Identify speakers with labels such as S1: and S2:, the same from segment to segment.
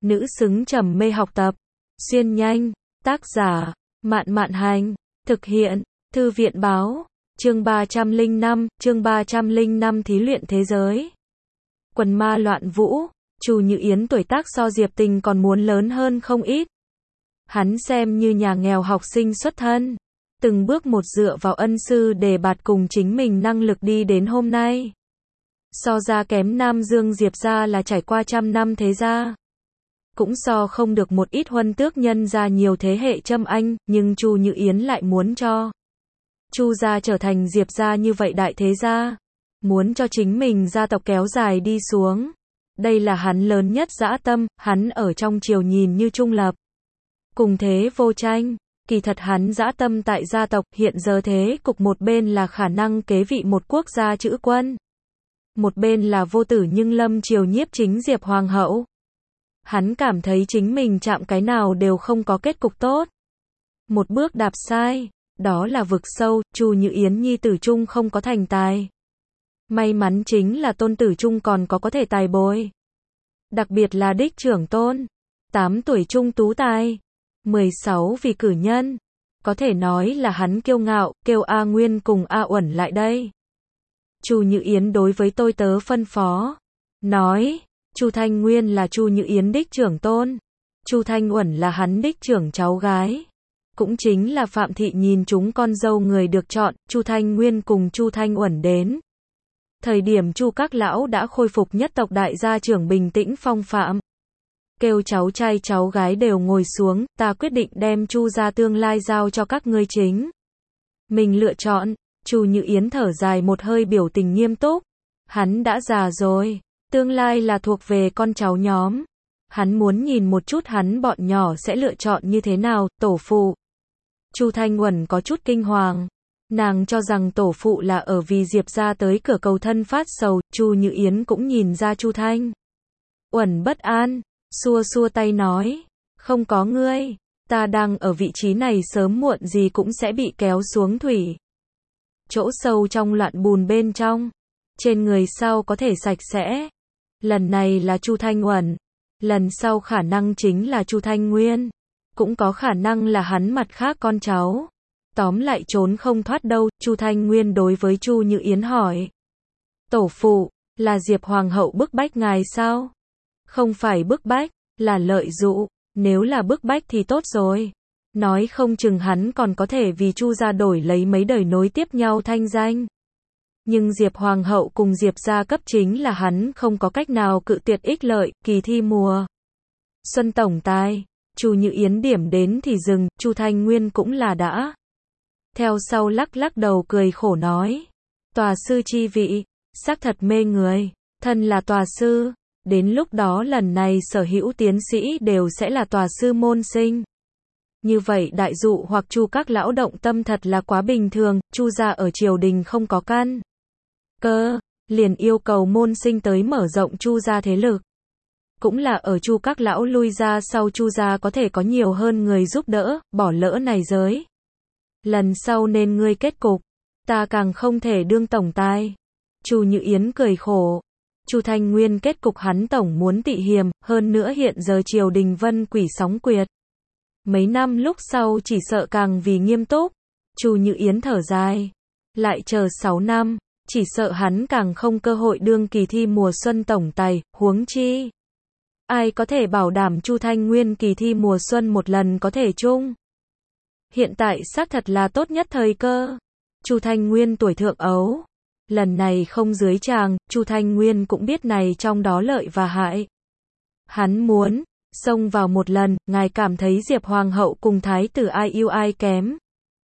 S1: nữ xứng trầm mê học tập. Xuyên nhanh, tác giả, Mạn Mạn Hành, thực hiện, Thư viện Báo, chương 305 thí luyện thế giới. Quần ma loạn vũ, Chu Như Yến tuổi tác so Diệp Tình còn muốn lớn hơn không ít. Hắn xem như nhà nghèo học sinh xuất thân, từng bước một dựa vào ân sư đề bạt cùng chính mình năng lực đi đến hôm nay. So ra kém Nam Dương Diệp gia là trải qua trăm năm thế gia. Cũng so không được một ít huân tước nhân gia nhiều thế hệ châm anh, nhưng Chu Như Yến lại muốn cho Chu gia trở thành Diệp gia như vậy đại thế gia. Muốn cho chính mình gia tộc kéo dài đi xuống. Đây là hắn lớn nhất dã tâm, hắn ở trong triều nhìn như trung lập. Cùng thế vô tranh, kỳ thật hắn dã tâm tại gia tộc, hiện giờ thế cục một bên là khả năng kế vị một quốc gia chữ quân. Một bên là vô tử nhưng lâm triều nhiếp chính Diệp Hoàng hậu. Hắn cảm thấy chính mình chạm cái nào đều không có kết cục tốt. Một bước đạp sai, đó là vực sâu, Chu Như Yến nhi tử trung không có thành tài. May mắn chính là tôn tử trung còn có thể tài bồi. Đặc biệt là đích trưởng tôn, 8 tuổi trung tú tài, 16 vì cử nhân. Có thể nói là hắn kiêu ngạo, kêu A Nguyên cùng A Uẩn lại đây. Chu Như Yến đối với tôi tớ phân phó, nói, Chu Thanh Nguyên là Chu Như Yến đích trưởng tôn, Chu Thanh Uẩn là hắn đích trưởng cháu gái. Cũng chính là Phạm thị nhìn chúng con dâu người được chọn, Chu Thanh Nguyên cùng Chu Thanh Uẩn đến. Thời điểm Chu các lão đã khôi phục nhất tộc đại gia trưởng bình tĩnh phong phạm. Kêu cháu trai cháu gái đều ngồi xuống, ta quyết định đem Chu gia tương lai giao cho các ngươi chính. Mình lựa chọn, Chu Như Yến thở dài một hơi biểu tình nghiêm túc. Hắn đã già rồi, tương lai là thuộc về con cháu nhóm. Hắn muốn nhìn một chút hắn bọn nhỏ sẽ lựa chọn như thế nào, tổ phụ. Chu Thanh Uẩn có chút kinh hoàng. Nàng cho rằng tổ phụ là ở vì Diệp gia tới cửa cầu thân phát sầu, Chu Như Yến cũng nhìn ra Chu Thanh Uẩn bất an, xua xua tay nói, không có ngươi, ta đang ở vị trí này sớm muộn gì cũng sẽ bị kéo xuống thủy. Chỗ sâu trong loạn bùn bên trong, trên người sau có thể sạch sẽ. Lần này là Chu Thanh Uẩn, lần sau khả năng chính là Chu Thanh Nguyên, cũng có khả năng là hắn mặt khác con cháu. Tóm lại trốn không thoát đâu, Chu Thanh Nguyên đối với Chu Như Yến hỏi. Tổ phụ, là Diệp Hoàng hậu bức bách ngài sao? Không phải bức bách, là lợi dụ, nếu là bức bách thì tốt rồi. Nói không chừng hắn còn có thể vì Chu gia đổi lấy mấy đời nối tiếp nhau thanh danh. Nhưng Diệp Hoàng hậu cùng Diệp gia cấp chính là hắn không có cách nào cự tuyệt ích lợi, kỳ thi mùa xuân tổng tài, Chu Như Yến điểm đến thì dừng, Chu Thanh Nguyên cũng là đã. Theo sau lắc lắc đầu cười khổ nói, tòa sư chi vị, xác thật mê người, thân là tòa sư, đến lúc đó lần này sở hữu tiến sĩ đều sẽ là tòa sư môn sinh. Như vậy đại dụ hoặc Chu các lão động tâm thật là quá bình thường, Chu gia ở triều đình không có căn cơ, liền yêu cầu môn sinh tới mở rộng Chu gia thế lực. Cũng là ở Chu các lão lui ra sau Chu gia có thể có nhiều hơn người giúp đỡ, bỏ lỡ này giới. Lần sau nên ngươi kết cục, ta càng không thể đương tổng tài. Chu Như Yến cười khổ. Chu Thanh Nguyên kết cục hắn tổng muốn tị hiềm, hơn nữa hiện giờ triều đình vân quỷ sóng quyệt. Mấy năm lúc sau chỉ sợ càng vì nghiêm túc. Chu Như Yến thở dài. Lại chờ 6 năm, chỉ sợ hắn càng không cơ hội đương kỳ thi mùa xuân tổng tài, huống chi. Ai có thể bảo đảm Chu Thanh Nguyên kỳ thi mùa xuân một lần có thể chung. Hiện tại xác thật là tốt nhất thời cơ. Chu Thanh Nguyên tuổi thượng ấu. Lần này không dưới tràng, Chu Thanh Nguyên cũng biết này trong đó lợi và hại. Hắn muốn xông vào một lần, ngài cảm thấy Diệp Hoàng hậu cùng thái tử ai yêu ai kém?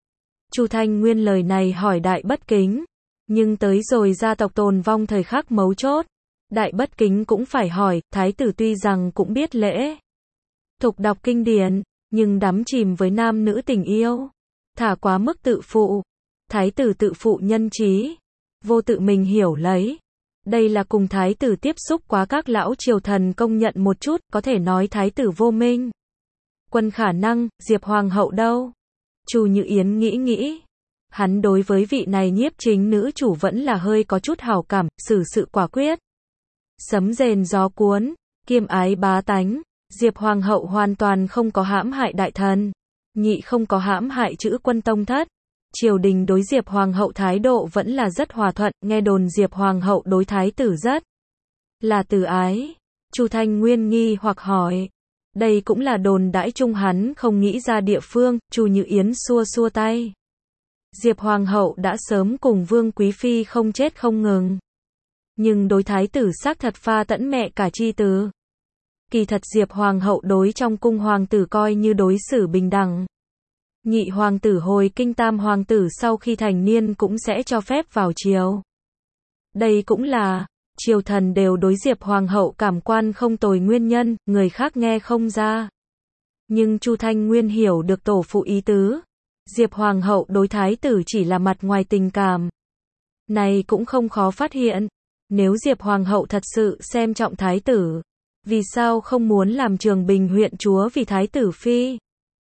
S1: Chu Thanh Nguyên lời này hỏi đại bất kính, nhưng tới rồi gia tộc tồn vong thời khắc mấu chốt, đại bất kính cũng phải hỏi, thái tử tuy rằng cũng biết lễ thục đọc kinh điển, nhưng đắm chìm với nam nữ tình yêu, thả quá mức tự phụ. Thái tử tự phụ nhân trí, vô tự mình hiểu lấy. Đây là cùng thái tử tiếp xúc quá các lão triều thần công nhận một chút, có thể nói thái tử vô minh. Quân khả năng, Diệp Hoàng hậu đâu? Chu Như Yến nghĩ nghĩ. Hắn đối với vị này nhiếp chính nữ chủ vẫn là hơi có chút hảo cảm, xử sự quả quyết. Sấm rền gió cuốn, kiêm ái bá tánh, Diệp Hoàng hậu hoàn toàn không có hãm hại đại thần. Nhị không có hãm hại chữ quân tông thất. Triều đình đối Diệp Hoàng hậu thái độ vẫn là rất hòa thuận, nghe đồn Diệp Hoàng hậu đối thái tử rất là từ ái. Chu Thanh Nguyên nghi hoặc hỏi. Đây cũng là đồn đãi chung, hắn không nghĩ ra địa phương. Chu Như Yến xua xua tay. Diệp Hoàng hậu đã sớm cùng Vương Quý Phi không chết không ngừng. Nhưng đối thái tử xác thật pha tẫn mẹ cả chi từ. Kỳ thật Diệp Hoàng hậu đối trong cung hoàng tử coi như đối xử bình đẳng. Nhị hoàng tử hồi kinh, tam hoàng tử sau khi thành niên cũng sẽ cho phép vào triều. Đây cũng là triều thần đều đối Diệp Hoàng hậu cảm quan không tồi nguyên nhân, người khác nghe không ra. Nhưng Chu Thanh Nguyên hiểu được tổ phụ ý tứ. Diệp Hoàng hậu đối thái tử chỉ là mặt ngoài tình cảm. Này cũng không khó phát hiện. Nếu Diệp Hoàng hậu thật sự xem trọng thái tử, vì sao không muốn làm Trường Bình huyện chúa vì thái tử phi?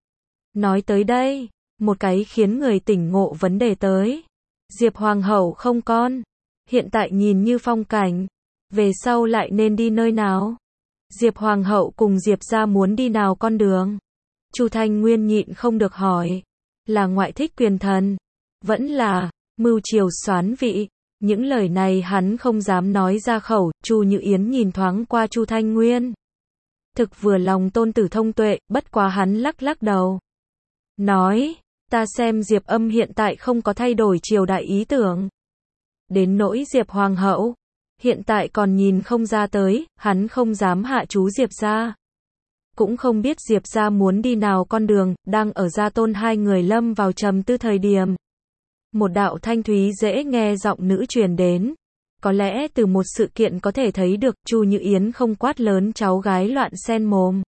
S1: Nói tới đây, một cái khiến người tỉnh ngộ vấn đề tới. Diệp Hoàng hậu không con, hiện tại nhìn như phong cảnh, về sau lại nên đi nơi nào? Diệp Hoàng hậu cùng Diệp gia muốn đi nào con đường? Chu Thanh Nguyên nhịn không được hỏi, là ngoại thích quyền thần, vẫn là mưu triều soán vị? Những lời này hắn không dám nói ra khẩu. Chu Như Yến nhìn thoáng qua Chu Thanh Nguyên, thực vừa lòng tôn tử thông tuệ, bất quá hắn lắc lắc đầu. Nói, ta xem Diệp Âm hiện tại không có thay đổi triều đại ý tưởng. Đến nỗi Diệp Hoàng hậu, hiện tại còn nhìn không ra tới, hắn không dám hạ chú Diệp gia. Cũng không biết Diệp gia muốn đi nào con đường, đang ở gia tôn hai người lâm vào trầm tư thời điểm. Một đạo thanh thúy dễ nghe giọng nữ truyền đến. Có lẽ từ một sự kiện có thể thấy được, Chu Như Yến không quát lớn cháu gái loạn sen mồm,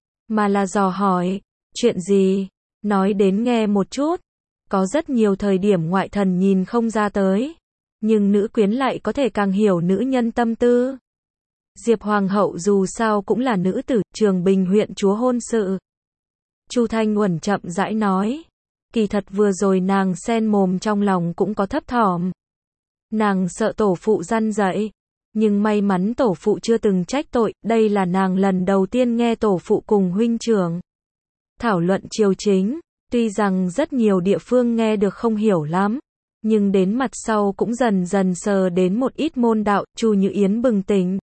S1: mà là dò hỏi, chuyện gì? Nói đến nghe một chút. Có rất nhiều thời điểm ngoại thần nhìn không ra tới, nhưng nữ quyến lại có thể càng hiểu nữ nhân tâm tư. Diệp Hoàng hậu dù sao cũng là nữ tử, Trường Bình huyện chúa hôn sự. Chu Thanh Uẩn chậm rãi nói. Kỳ thật vừa rồi nàng sen mồm trong lòng cũng có thấp thỏm. Nàng sợ tổ phụ răn dạy, nhưng may mắn tổ phụ chưa từng trách tội. Đây là nàng lần đầu tiên nghe tổ phụ cùng huynh trưởng thảo luận triều chính. Tuy rằng rất nhiều địa phương nghe được không hiểu lắm, nhưng đến mặt sau cũng dần dần sờ đến một ít môn đạo. Chu Như Yến bừng tỉnh,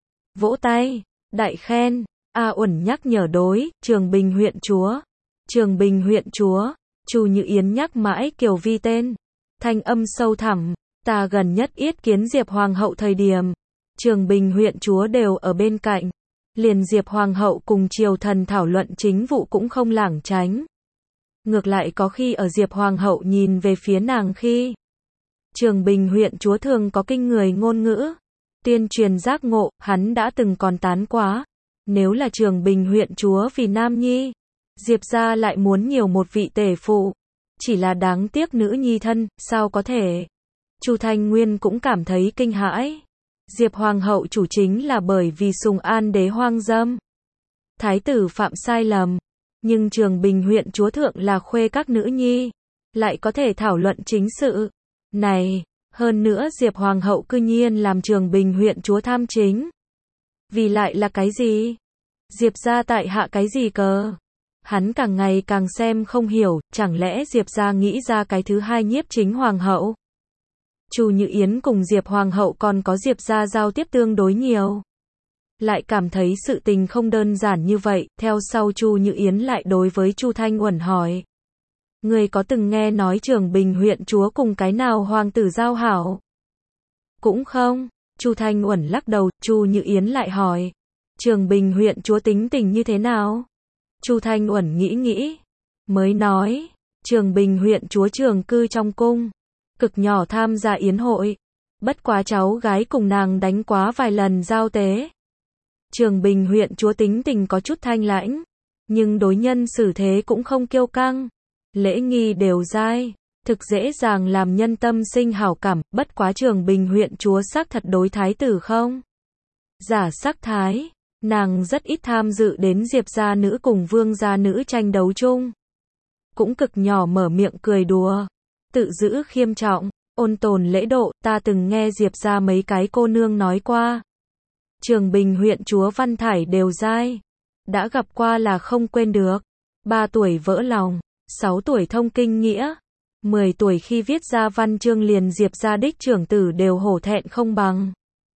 S1: vỗ tay, đại khen. A Uẩn nhắc nhở đối, Trường Bình huyện chúa. Trường Bình huyện chúa. Chu Như Yến nhắc mãi Kiều Vi tên, thanh âm sâu thẳm. Ta gần nhất yết kiến Diệp Hoàng hậu thời điểm, Trường Bình huyện chúa đều ở bên cạnh. Liền Diệp Hoàng hậu cùng triều thần thảo luận chính vụ cũng không lảng tránh. Ngược lại có khi ở Diệp Hoàng hậu nhìn về phía nàng khi, Trường Bình huyện chúa thường có kinh người ngôn ngữ, tuyên truyền giác ngộ. Hắn đã từng còn tán quá, nếu là Trường Bình huyện chúa vì nam nhi, Diệp gia lại muốn nhiều một vị tể phụ. Chỉ là đáng tiếc nữ nhi thân, sao có thể? Chu Thanh Nguyên cũng cảm thấy kinh hãi. Diệp Hoàng hậu chủ chính là bởi vì sùng an đế hoang dâm, thái tử phạm sai lầm, nhưng Trường Bình huyện chúa thượng là khuê các nữ nhi, lại có thể thảo luận chính sự này. Hơn nữa Diệp Hoàng hậu cư nhiên làm Trường Bình huyện chúa tham chính, vì lại là cái gì? Diệp gia tại hạ cái gì cờ? Hắn càng ngày càng xem không hiểu, chẳng lẽ Diệp gia nghĩ ra cái thứ hai nhiếp chính hoàng hậu? Chu Như Yến cùng Diệp Hoàng hậu còn có Diệp gia giao tiếp tương đối nhiều, lại cảm thấy sự tình không đơn giản như vậy. Theo sau Chu Như Yến lại đối với Chu Thanh Uẩn hỏi, người có từng nghe nói Trường Bình huyện chúa cùng cái nào hoàng tử giao hảo? Cũng không. Chu Thanh Uẩn lắc đầu. Chu Như Yến lại hỏi, Trường Bình huyện chúa tính tình như thế nào? Chu Thanh Uẩn nghĩ nghĩ, mới nói, Trường Bình huyện chúa trường cư trong cung, cực nhỏ tham gia yến hội, bất quá cháu gái cùng nàng đánh quá vài lần giao tế. Trường Bình huyện chúa tính tình có chút thanh lãnh, nhưng đối nhân xử thế cũng không kiêu căng, lễ nghi đều dai, thực dễ dàng làm nhân tâm sinh hảo cảm. Bất quá Trường Bình huyện chúa xác thật đối thái tử không giả sắc thái. Nàng rất ít tham dự đến Diệp gia nữ cùng Vương gia nữ tranh đấu chung, cũng cực nhỏ mở miệng cười đùa, tự giữ khiêm trọng, ôn tồn lễ độ. Ta từng nghe Diệp gia mấy cái cô nương nói qua, Trường Bình huyện chúa văn thải đều dai, đã gặp qua là không quên được. 3 tuổi vỡ lòng, 6 tuổi thông kinh nghĩa, 10 tuổi khi viết ra văn chương liền Diệp gia đích trưởng tử đều hổ thẹn không bằng.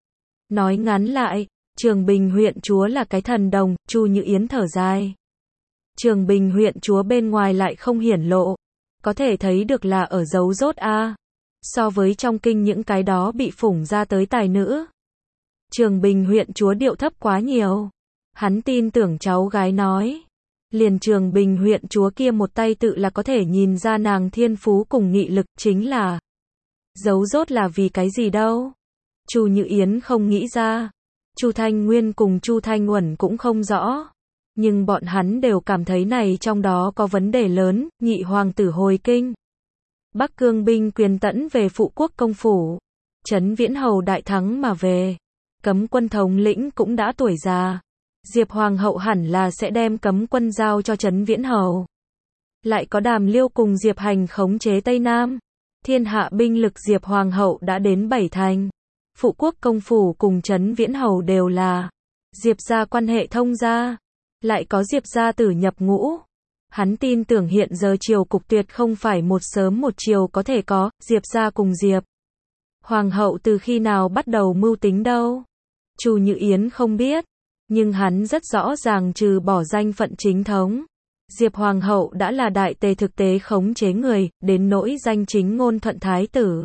S1: Nói ngắn lại, Trường Bình huyện chúa là cái thần đồng, Chu Như Yến thở dài. Trường Bình huyện chúa bên ngoài lại không hiển lộ, có thể thấy được là ở giấu rốt a. So với trong kinh những cái đó bị phủng ra tới tài nữ, Trường Bình huyện chúa điệu thấp quá nhiều. Hắn tin tưởng cháu gái nói, liền Trường Bình huyện chúa kia một tay tự là có thể nhìn ra nàng thiên phú cùng nghị lực, chính là giấu rốt là vì cái gì đâu. Chu Như Yến không nghĩ ra, Chu Thanh Nguyên cùng Chu Thanh Uẩn cũng không rõ, nhưng bọn hắn đều cảm thấy này trong đó có vấn đề lớn. Nhị hoàng tử hồi kinh, Bắc Cương binh quyền tẫn về phụ quốc công phủ, Trấn Viễn Hầu đại thắng mà về, cấm quân thống lĩnh cũng đã tuổi già. Diệp Hoàng hậu hẳn là sẽ đem cấm quân giao cho Trấn Viễn Hầu. Lại có Đàm Liêu cùng Diệp Hành khống chế Tây Nam. Thiên hạ binh lực Diệp Hoàng hậu đã đến 7 thành. Phụ quốc công phủ cùng Trấn Viễn Hầu đều là Diệp gia quan hệ thông gia. Lại có Diệp gia tử nhập ngũ. Hắn tin tưởng hiện giờ triều cục tuyệt không phải một sớm một chiều có thể có. Diệp gia cùng Diệp Hoàng hậu từ khi nào bắt đầu mưu tính đâu. Chu Như Yến không biết, nhưng hắn rất rõ ràng trừ bỏ danh phận chính thống, Diệp Hoàng hậu đã là đại tề thực tế khống chế người, đến nỗi danh chính ngôn thuận thái tử.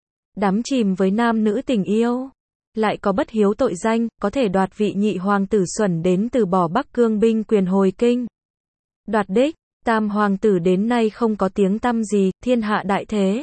S1: Đắm chìm với nam nữ tình yêu, lại có bất hiếu tội danh, có thể đoạt vị nhị hoàng tử xuẩn đến từ bỏ Bắc Cương binh quyền hồi kinh. Đoạt đích, tam hoàng tử đến nay không có tiếng tăm gì, thiên hạ đại thế.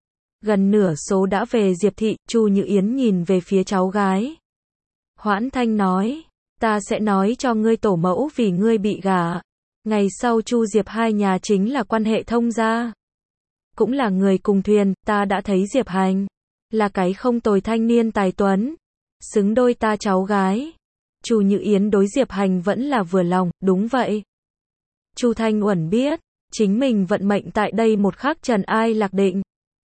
S1: Gần nửa số đã về Diệp thị, Chu Như Yến nhìn về phía cháu gái. Hoãn Thanh nói, ta sẽ nói cho ngươi tổ mẫu vì ngươi bị gả. Ngày sau Chu Diệp hai nhà chính là quan hệ thông gia. Cũng là người cùng thuyền, ta đã thấy Diệp Hành là cái không tồi thanh niên tài tuấn, xứng đôi ta cháu gái. Chu Như Yến đối Diệp Hành vẫn là vừa lòng, đúng vậy. Chu Thanh Uẩn biết, chính mình vận mệnh tại đây một khắc trần ai lạc định.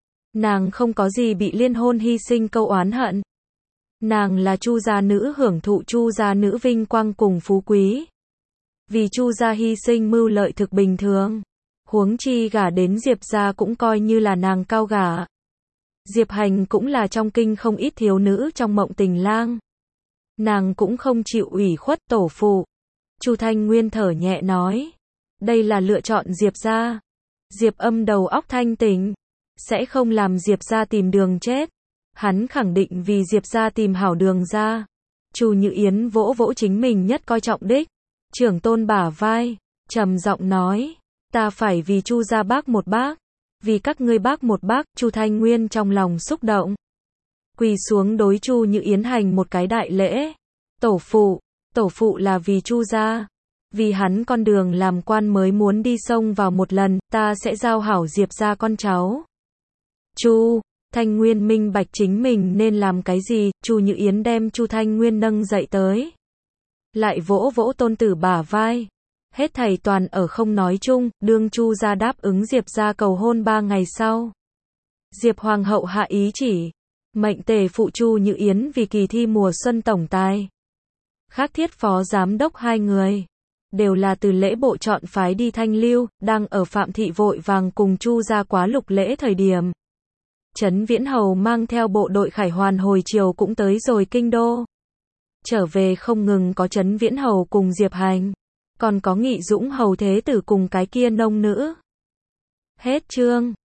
S1: Nàng không có gì bị liên hôn hy sinh câu oán hận. Nàng là Chu gia nữ hưởng thụ Chu gia nữ vinh quang cùng phú quý. Vì Chu gia hy sinh mưu lợi thực bình thường. Huống chi gả đến Diệp gia cũng coi như là nàng cao gả. Diệp Hành cũng là trong kinh không ít thiếu nữ trong mộng tình lang. Nàng cũng không chịu ủy khuất tổ phụ. Chu Thanh Nguyên thở nhẹ nói, đây là lựa chọn Diệp gia. Diệp Âm đầu óc thanh tỉnh, sẽ không làm Diệp gia tìm đường chết. Hắn khẳng định vì Diệp gia tìm hảo đường ra. Chu Như Yến vỗ vỗ chính mình nhất coi trọng đích trưởng tôn bả vai, trầm giọng nói, ta phải vì Chu gia bác một bác, vì các ngươi bác một bác. Chu Thanh Nguyên trong lòng xúc động, quỳ xuống đối Chu Như Yến hành một cái đại lễ. Tổ phụ là vì Chu gia, vì hắn con đường làm quan mới muốn đi xông vào một lần, ta sẽ giao hảo Diệp gia con cháu. Chu Thanh Nguyên minh bạch chính mình nên làm cái gì. Chu Như Yến đem Chu Thanh Nguyên nâng dậy tới, lại vỗ vỗ tôn tử bả vai. Hết thảy toàn ở không nói chung, đương Chu gia đáp ứng Diệp gia cầu hôn 3 ngày sau. Diệp Hoàng hậu hạ ý chỉ, mệnh tề phụ Chu Như Yến vì kỳ thi mùa xuân tổng tài. Khác thiết phó giám đốc 2 người, đều là từ lễ bộ chọn phái đi thanh lưu, đang ở Phạm thị vội vàng cùng Chu gia quá lục lễ thời điểm. Trấn Viễn Hầu mang theo bộ đội khải hoàn hồi chiều cũng tới rồi kinh đô. Trở về không ngừng có Trấn Viễn Hầu cùng Diệp Hành, còn có Nghị Dũng Hầu thế tử cùng cái kia nông nữ. Hết chương.